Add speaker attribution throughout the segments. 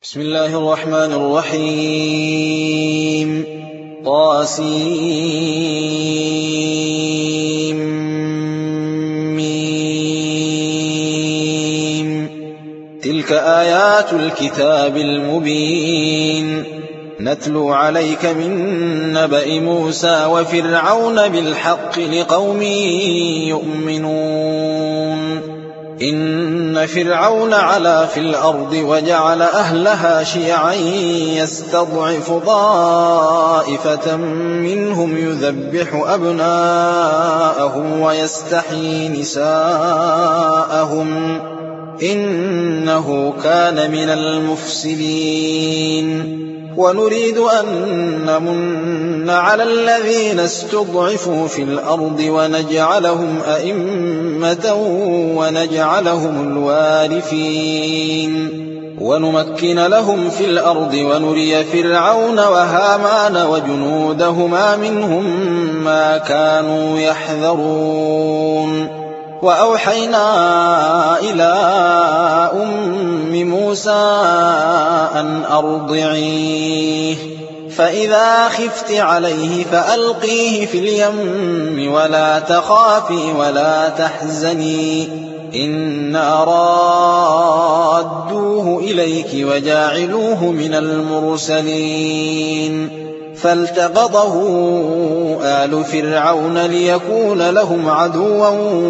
Speaker 1: بسم الله الرحمن الرحيم طاسيم تلك آيات الكتاب المبين نتلو عليك من نبأ موسى وفرعون بالحق لقوم يؤمنون إن فرعون علا في الأرض وجعل أهلها شيعا يستضعف طائفة منهم يذبح أبناءهم ويستحيي نساءهم إنه كان من المفسدين ونريد أن نمن على الذين استضعفوا في الأرض ونجعلهم أئمة ونجعلهم الوارثين ونمكن لهم في الأرض ونري فرعون وهامان وجنودهما منهم ما كانوا يحذرون وأوحينا إلى أم موسى أن أرضعيه فإذا خفت عليه فألقيه في اليم ولا تخافي ولا تحزني إنا رادوه إليك وجاعلوه من المرسلين فالتقطه آل فرعون ليكون لهم عدوا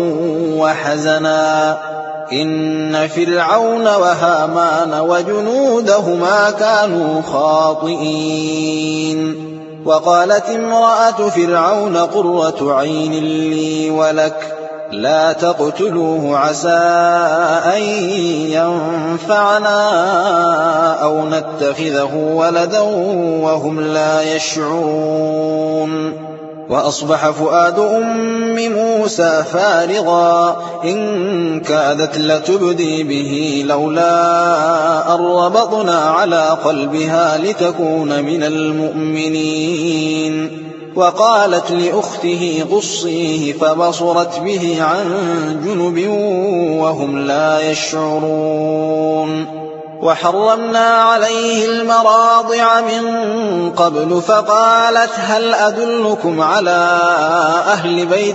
Speaker 1: وحزنا إن فرعون وهامان وجنودهما كانوا خاطئين وقالت امرأة فرعون قرة عين لي ولك لا تقتلوه عسى أن ينفعنا أو نتخذه ولدا وهم لا يشعرون وأصبح فؤاد أم موسى فارغا إن كادت لتبدي به لولا أن ربطنا على قلبها لتكون من المؤمنين وقالت لأخته قصيه فبصرت به عن جنب وهم لا يشعرون وحرمنا عليه المراضع من قبل فقالت هل أدلكم على أهل بيت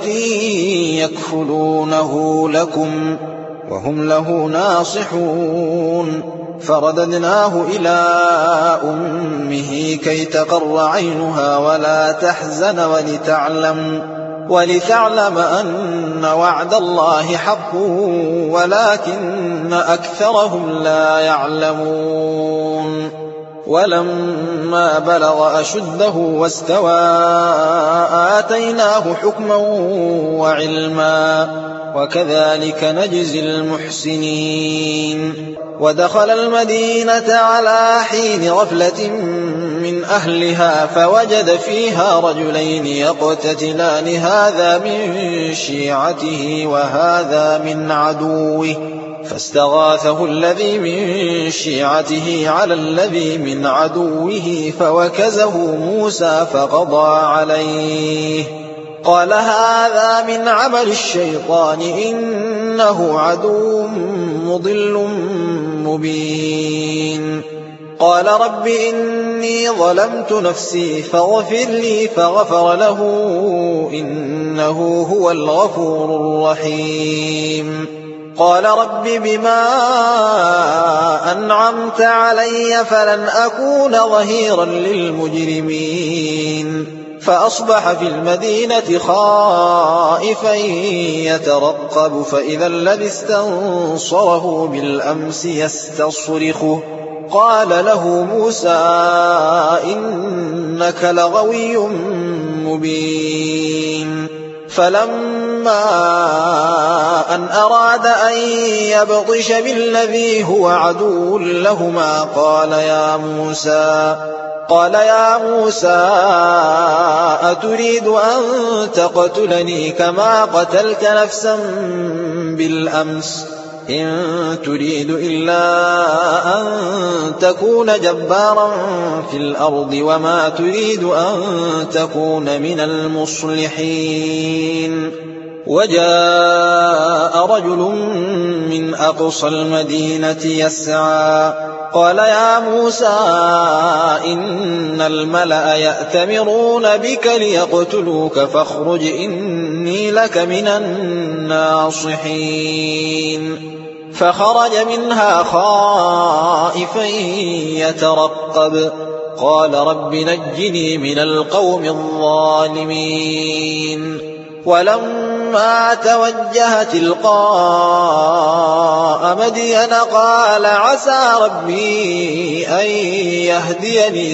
Speaker 1: يكفلونه لكم وهم له ناصحون فرددناه إلى أمه كي تقر عينها ولا تحزن ولتعلم أن وعد الله حق ولكن أكثرهم لا يعلمون ولما بلغ أشده واستوى آتيناه حكما وعلما وكذلك نجزي المحسنين ودخل المدينة على حين غفلة من أهلها فوجد فيها رجلين يقتتلان هذا من شيعته وهذا من عدوه فاستغاثه الذي من شيعته على الذي من عدوه فوكزه موسى فقضى عليه قال هذا من عمل الشيطان إنه عدو مضل مبين قال رب إني ظلمت نفسي فاغفر لي فغفر له إنه هو الغفور الرحيم قال رب بما أنعمت علي فلن أكون ظهيرا للمجرمين فأصبح في المدينة خائفا يترقب فإذا الذي استنصره بالأمس يستصرخه قال له موسى إنك لغوي مبين فلما أن أراد أن يبطش بالذي هو عدو لهما قال يا موسى أتريد أن تقتلني كما قتلت نفسا بالأمس إن تريد إلا أن تكون جبارا في الأرض وما تريد أن تكون من المصلحين وجاء رجل من أقصى المدينة يسعى قال يا موسى إن الملأ يأتمرون بك ليقتلوك فاخرج إني لك من الناصحين. فخرج منها خائفا يترقب قال رب نجني من القوم الظالمين. ولما توجه تلقاء مدين قال عسى ربي أن يهديني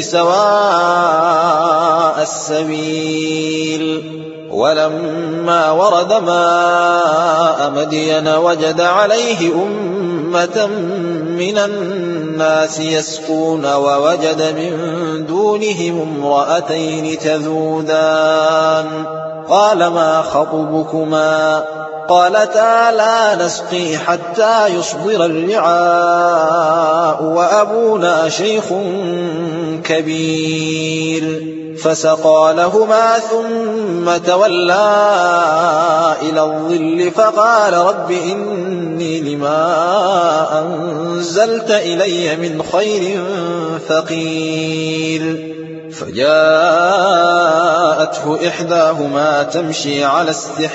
Speaker 1: سواء السبيل. ولما ورد ماء مدين وجد عليه أمة من الناس يسقون ووجد من دونهم امرأتين تذودان قال ما خطبكما قالتا لا نسقي حتى يصدر الرعاء وأبونا شيخ كبير. فسقى لهما ثم تولى إلى الظل فقال رب إني لما أنزلت إلي من خير فقير. فجاءته إحداهما تمشي على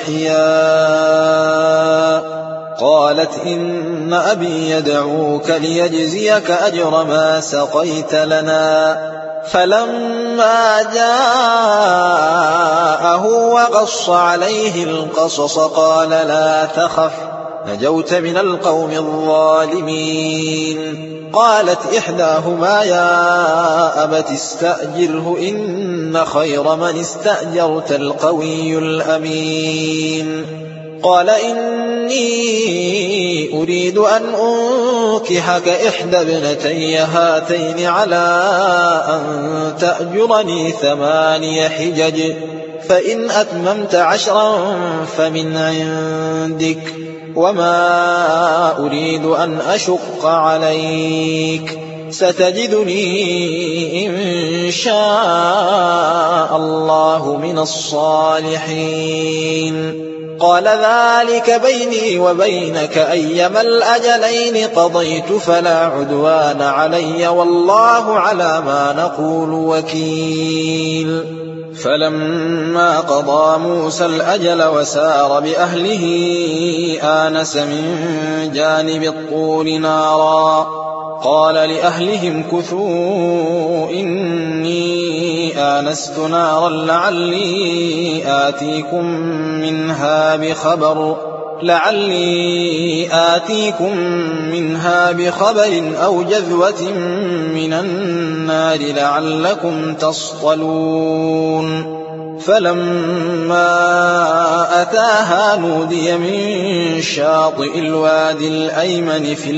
Speaker 1: استحياء قالت إن أبي يدعوك ليجزيك أجر ما سقيت لنا. فلما جاءه وقص عليه القصص قال لا تخف نجوت من القوم الظالمين. قالت إحداهما يا أبت استأجره إن خير من استأجرت القوي الأمين. قال إني أريد أن أنكحك إحدى ابنتي هاتين على أن تأجرني 8 حجج فإن أتممت 10 فمن عندك وما أريد أن أشق عليك ستجدني إن شاء الله من الصالحين. قال ذلك بيني وبينك أيما الأجلين قضيت فلا عدوان علي والله على ما نقول وكيل. فلما قضى موسى الأجل وسار بأهله آنس من جانب الطور نارا قال لأهلهم كثوا إني آنست نارا لعلي آتيكم منها بخبر أو جذوة من النار لعلكم تصطلون. فلما أتاها نودي من شاطئ الوادي الأيمن في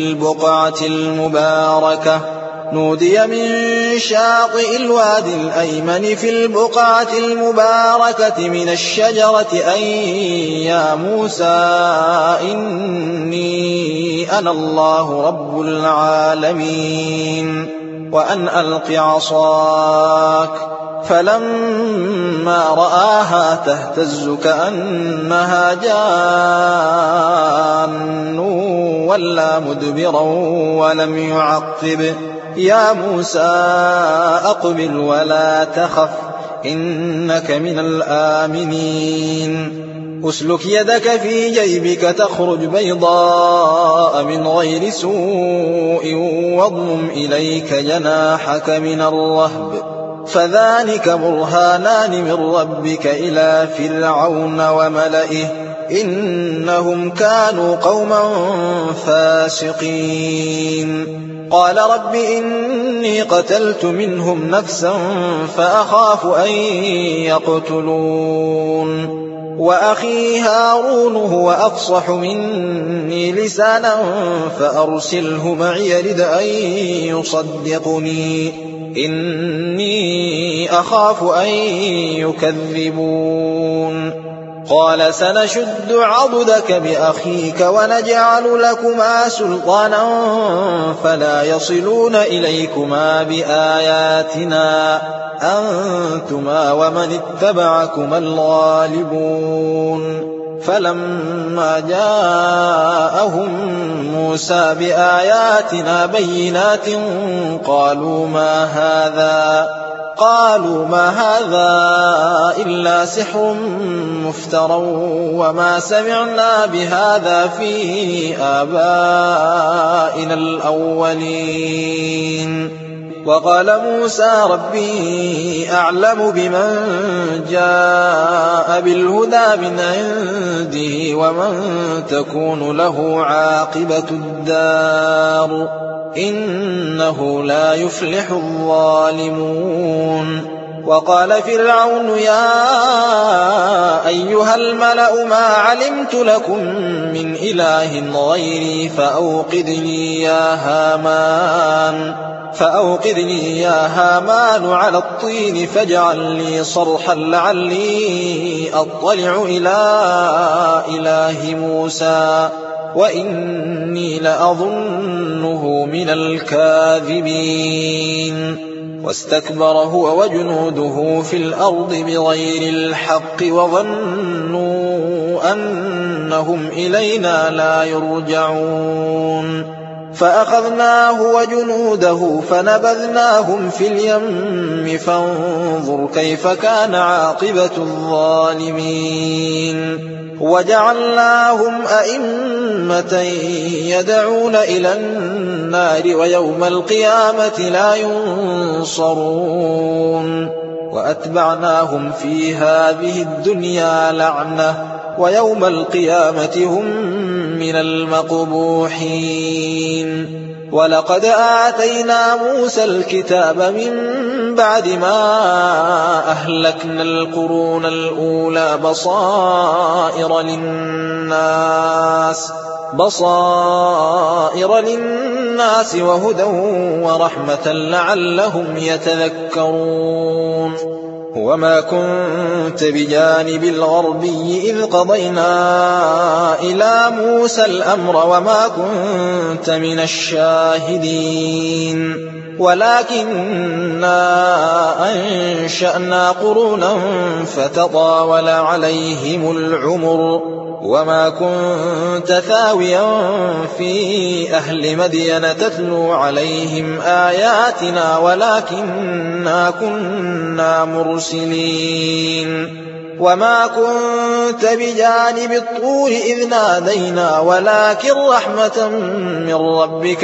Speaker 1: البقعة المباركة من الشجرة أن يا موسى إني أنا الله رب العالمين وأن ألق عصاك. فلما رآها تهتز كأنها جان ولا مدبرا ولم يعقب. يا موسى أقبل ولا تخف إنك من الآمنين. أسلك يدك في جيبك تخرج بيضاء من غير سوء واضمم إليك جناحك من الرهب فذلك برهانان من ربك إلى فرعون وملئه إنهم كانوا قوما فاسقين. قال رب إني قتلت منهم نفسا فأخاف أن يقتلون وأخي هارون هو أفصح مني لسانا فأرسله معي يرد أن يصدقني إني أخاف أن يكذبون. قال سنشد عضدك بأخيك ونجعل لكما سلطانا فلا يصلون إليكما بآياتنا أنتما ومن اتبعكما الغالبون. فلما جاءهم موسى بآياتنا بينات قالوا ما هذا إلا سحر مفترى وما سمعنا بهذا في آبائنا الأولين. وقال موسى ربي أعلم بمن جاء بالهدى من عنده ومن تكون له عاقبة الدار إنه لا يفلح الظالمون. وقال فرعون يا أيها الملأ ما علمت لكم من إله غيري فأوقد لي يا هامان على الطين فاجعل لي صرحا لعلي أطلع إلى إله موسى وإني لأظنه من الكاذبين. واستكبر هو وجنوده في الأرض بغير الحق وظنوا أنهم إلينا لا يرجعون. فأخذناه وجنوده فنبذناهم في اليم فانظر كيف كان عاقبة الظالمين. وجعلناهم أئمة يدعون إلى النار ويوم القيامة لا ينصرون. وأتبعناهم في هذه الدنيا لعنة ويوم القيامة هم من المقبوحين. ولقد آتينا موسى الكتاب من بعد ما أهلكنا القرون الأولى بصائر للناس وهدى ورحمة لعلهم يتذكرون. وما كنت بجانب الغربي إذ قضينا إلى موسى الأمر وما كنت من الشاهدين ولكننا أنشأنا قرونا فتطاول عليهم العمر وما كنت ثاويا في أهل مدين تتلو عليهم آياتنا ولكننا كنا مرسلين. وما كنت بجانب الطور إذ نادينا ولكن رحمة من ربك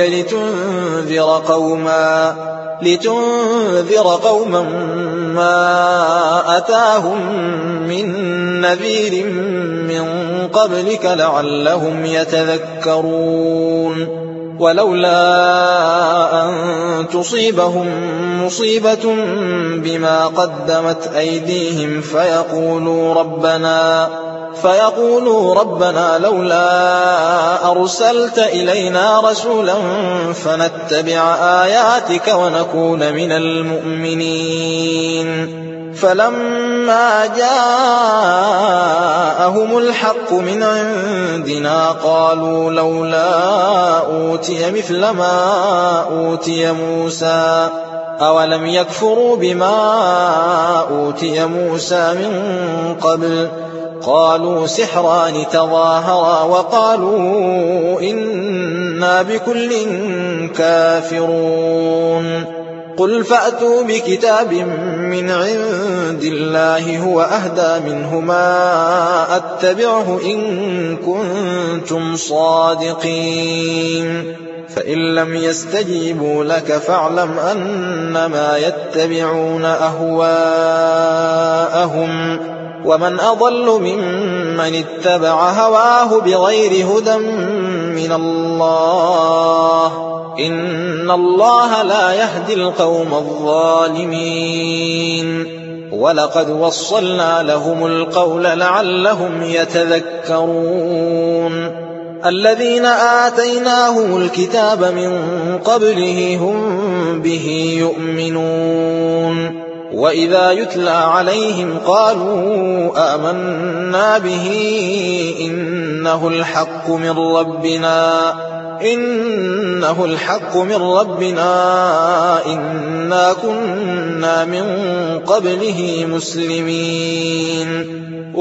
Speaker 1: لتنذر قوما ما أتاهم من نذير من قبلك لعلهم يتذكرون. ولولا أن تصيبهم مصيبة بما قدمت أيديهم فيقولوا ربنا لولا أرسلت إلينا رسولا فنتبع آياتك ونكون من المؤمنين. فلما جاءهم الحق من عندنا قالوا لولا أوتي مثل ما أوتي موسى أولم يكفروا بما أوتي موسى من قبل قالوا سحران تظاهرا وقالوا إنا بكل كافرون. قل فأتوا بكتاب من عند الله هو أهدى منهما أتبعه إن كنتم صادقين. فإن لم يستجيبوا لك فاعلم أنما يتبعون أهواءهم ومن أضل ممن اتبع هواه بغير هدى من الله إن الله لا يهدي القوم الظالمين. ولقد وصلنا لهم القول لعلهم يتذكرون. الذين آتيناهم الكتاب من قبله هم به يؤمنون وإذا يتلى عليهم قالوا آمنا به إنه الحق من ربنا إنا كنا من قبله مسلمين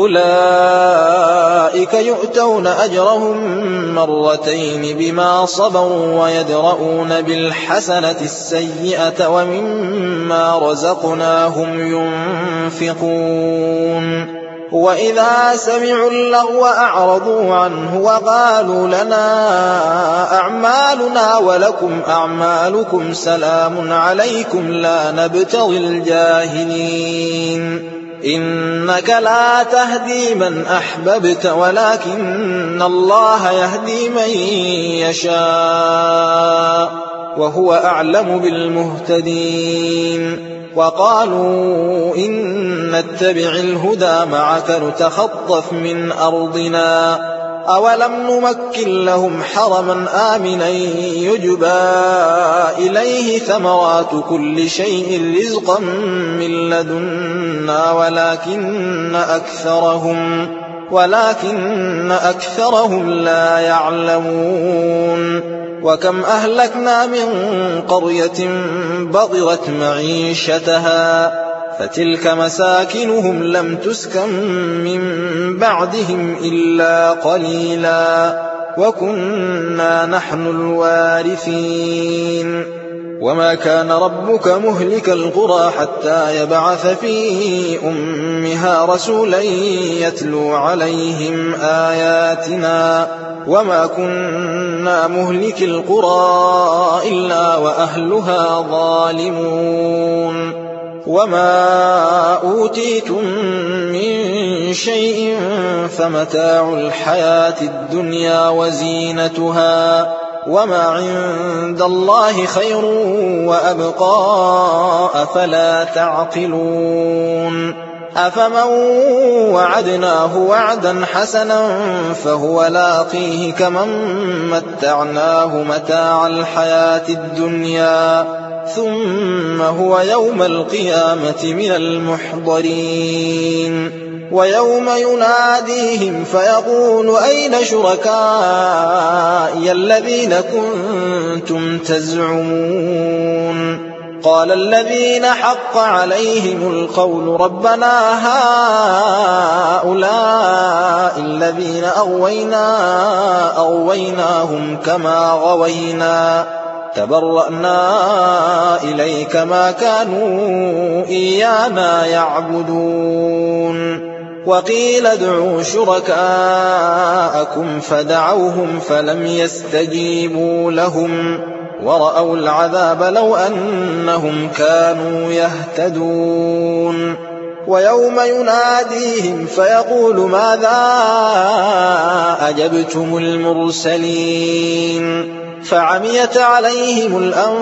Speaker 1: أولئك يؤتون أجرهم مرتين بما صبروا ويدرؤون بالحسنة السيئة ومما رزقناهم ينفقون وإذا سمعوا اللغو أعرضوا عنه وقالوا لنا أعمالنا ولكم أعمالكم سلام عليكم لا نبتغي الجاهلين إنك لا تهدي من أحببت ولكن الله يهدي من يشاء وهو أعلم بالمهتدين وقالوا إن نتبع الهدى معك نتخطف من أرضنا أولم نمكن لهم حرما آمنا يجبى إليه ثمرات كل شيء رزقا من لدنا ولكن أكثرهم لا يعلمون وكم أهلكنا من قرية بطرت معيشتها فتلك مساكنهم لم تسكن من بعدهم إلا قليلا وكنا نحن الوارثين وما كان ربك مهلك القرى حتى يبعث في أمها رسولا يتلو عليهم آياتنا وما كنا مهلك القرى إلا وأهلها ظالمون وما أوتيتم من شيء فمتاع الحياة الدنيا وزينتها وما عند الله خير وأبقى أفلا تعقلون أفمن وعدناه وعدا حسنا فهو لاقيه كمن متعناه متاع الحياة الدنيا ثم هو يوم القيامة من المحضرين ويوم يناديهم فيقول أين شركائي الذين كنتم تزعمون قال الذين حق عليهم القول ربنا هؤلاء الذين أغويناهم كما غوينا تبرأنا إليك ما كانوا إيانا يعبدون وقيل ادعوا شركاءكم فدعوهم فلم يستجيبوا لهم ورأوا العذاب لو أنهم كانوا يهتدون ويوم يناديهم فيقول ماذا أجبتم المرسلين فعميت عليهم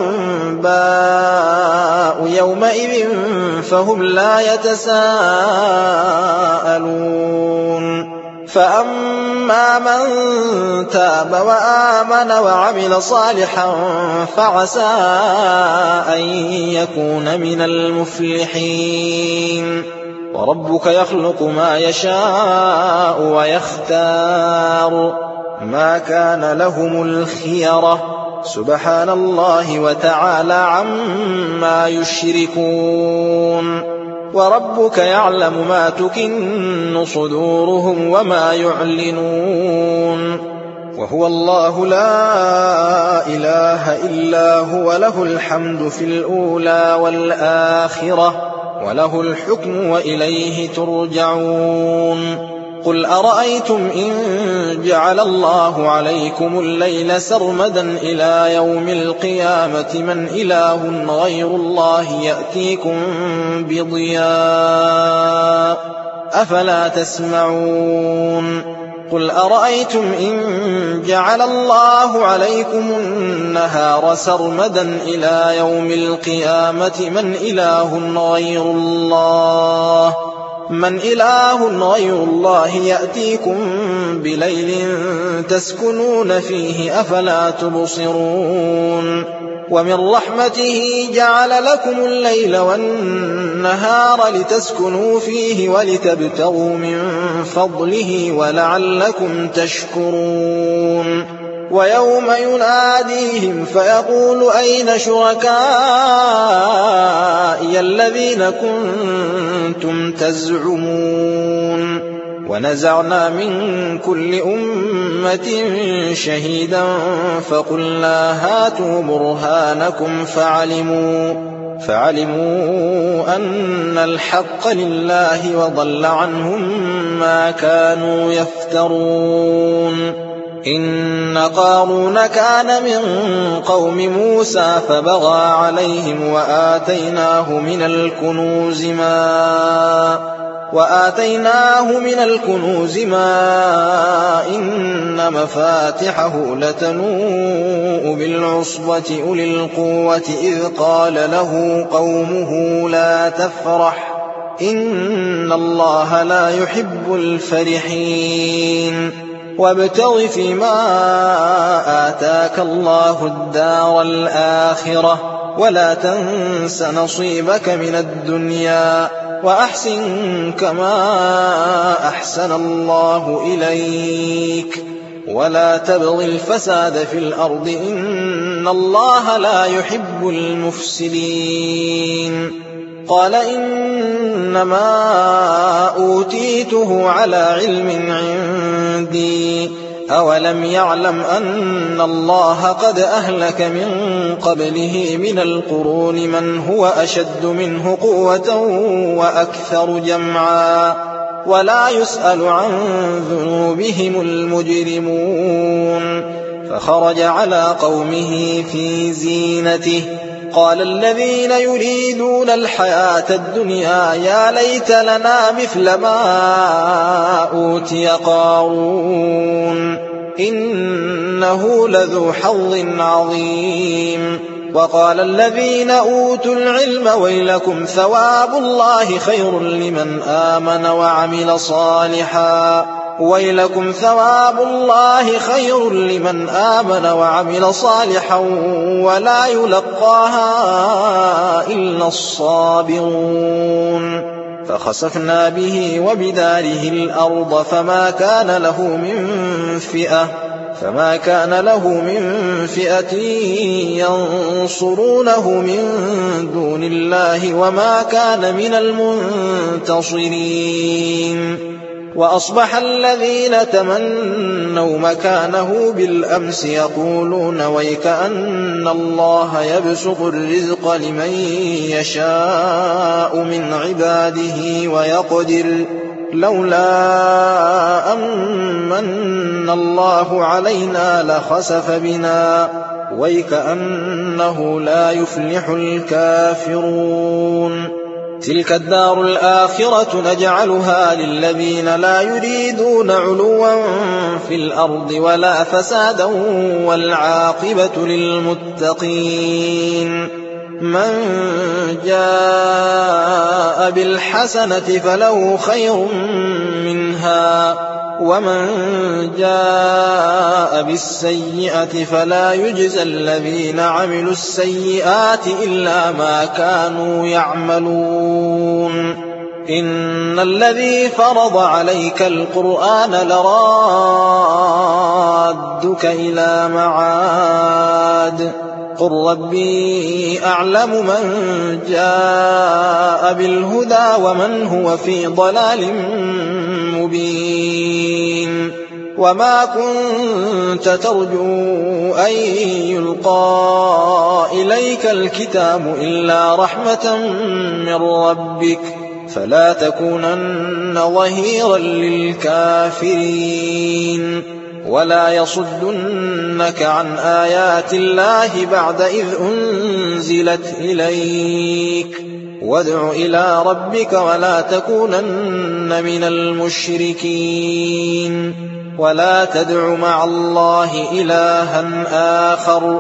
Speaker 1: الأنباء يومئذ فهم لا يتساءلون فأما من تاب وآمن وعمل صالحا فعسى أن يكون من المفلحين وربك يخلق ما يشاء ويختار ما كان لهم الخيرة سبحان الله وتعالى عما يشركون وربك يعلم ما تكن صدورهم وما يعلنون وهو الله لا إله إلا هو له الحمد في الأولى والآخرة وله الحكم وإليه ترجعون قل أرأيتم إن جعل الله عليكم الليل سرمدا إلى يوم القيامة من إله غير الله يأتيكم بضياء أفلا تسمعون قل أرأيتم إن جعل الله عليكم النهار سرمدا إلى يوم القيامة من إله غير الله يأتيكم بليل تسكنون فيه أفلا تبصرون ومن رحمته جعل لكم الليل والنهار لتسكنوا فيه ولتبتغوا من فضله ولعلكم تشكرون ويوم يناديهم فيقول أين شركائي الذين كنتم تزعمون ونزعنا من كل أمة شهيدا فقلنا هاتوا برهانكم فعلموا أن الحق لله وضل عنهم ما كانوا يفترون إن قارون كان من قوم موسى فبغى عليهم وآتيناه من الكنوز ما إن مفاتحه لتنوء بالعصبة أولي القوة إذ قال له قومه لا تفرح إن الله لا يحب الفرحين وابتغ فيما آتاك الله الدار الآخرة ولا تنس نصيبك من الدنيا وأحسن كما أحسن الله إليك ولا تبغ الفساد في الأرض إن الله لا يحب المفسدين قال إنما أوتيته على علم عندي أولم يعلم أن الله قد أهلك من قبله من القرون من هو أشد منه قوة وأكثر جمعا ولا يسأل عن ذنوبهم المجرمون فخرج على قومه في زينته قال الذين يريدون الحياة الدنيا يا ليت لنا مثل ما أوتي قارون إنه لذو حظ عظيم وقال الذين أوتوا العلم ويلكم ثواب الله خير لمن آمن وعمل صالحا ولا يلقاها إلا الصابرون فخسفنا به وبداره الأرض فما كان له من فئة ينصرونه من دون الله وما كان من المنتصرين وأصبح الذين تمنوا مكانه بالأمس يقولون ويكأن الله يبسط الرزق لمن يشاء من عباده ويقدر لولا أمن الله علينا لخسف بنا ويكأنه لا يفلح الكافرون تلك الدار الآخرة نجعلها للذين لا يريدون علوا في الأرض ولا فسادا والعاقبة للمتقين من جاء بالحسنة فله خير منها ومن جاء بالسيئة فلا يجزى الذين عملوا السيئات إلا ما كانوا يعملون إن الذي فرض عليك القرآن لرادك إلى معاد قل ربي أعلم من جاء بالهدى ومن هو في ضلال مبين وما كنت ترجو أن يلقى إليك الكتاب إلا رحمة من ربك فلا تكونن ظهيرا للكافرين ولا يصدنك عن آيات الله بعد إذ أنزلت إليك وادع إلى ربك ولا تكونن من المشركين ولا تدع مع الله إلها آخر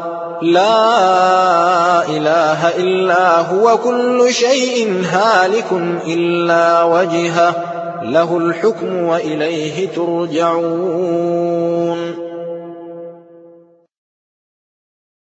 Speaker 1: لا إله إلا هو كل شيء هالك إلا وجهه له الحكم وإليه ترجعون